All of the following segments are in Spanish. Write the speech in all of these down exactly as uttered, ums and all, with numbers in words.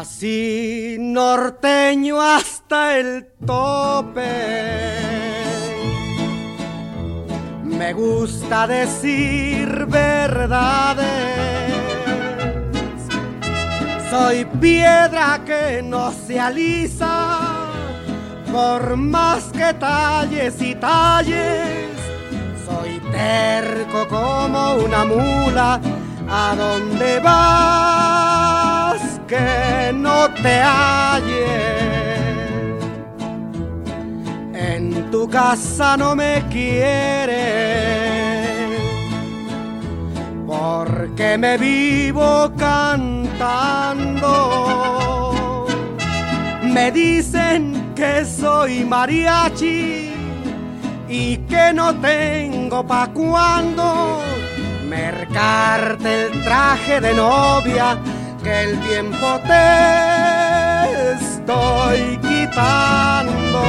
Nací norteño hasta el tope. Me gusta decir verdades. Soy piedra que no se alisa, por más que talles y talles. Soy terco como una mula. ¿A dónde vas que no te halles? En tu casa no me quieres, porque me vivo cantando. Me dicen que soy mariachi y que no tengo pa' cuando mercarte el traje de novia que el tiempo te estoy quitando.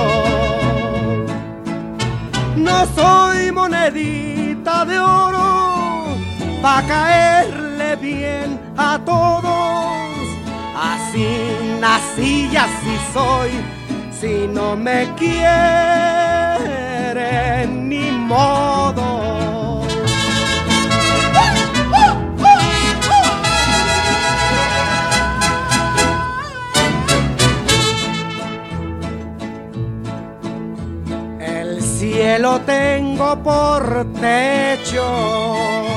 No soy monedita de oro pa' caerle bien a todos. Así nací y así soy. Si no me quieren, ni modo. El cielo tengo por techo,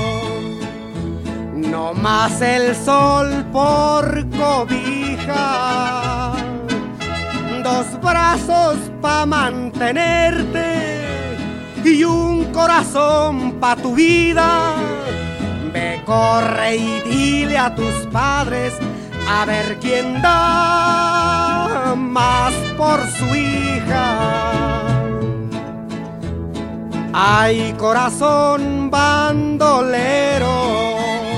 no más el sol por cobija. Dos brazos pa' mantenerte y un corazón pa' tu vida. Ve, corre y dile a tus padres a ver quién da más por su hija. Ay, corazón bandolero,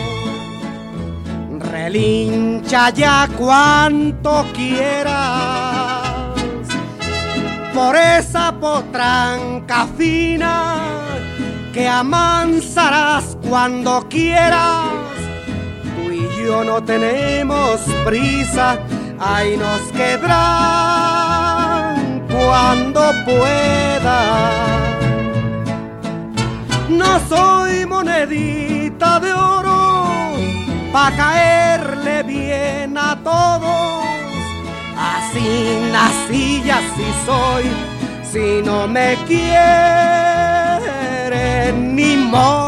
relincha ya cuanto quieras por esa potranca fina que amansarás cuando quieras. Tú y yo no tenemos prisa, ahí nos quedarán cuando pueda. No soy monedita de oro pa' caerle bien a todos. Así nací y así soy. Si no me quieren, ni modo.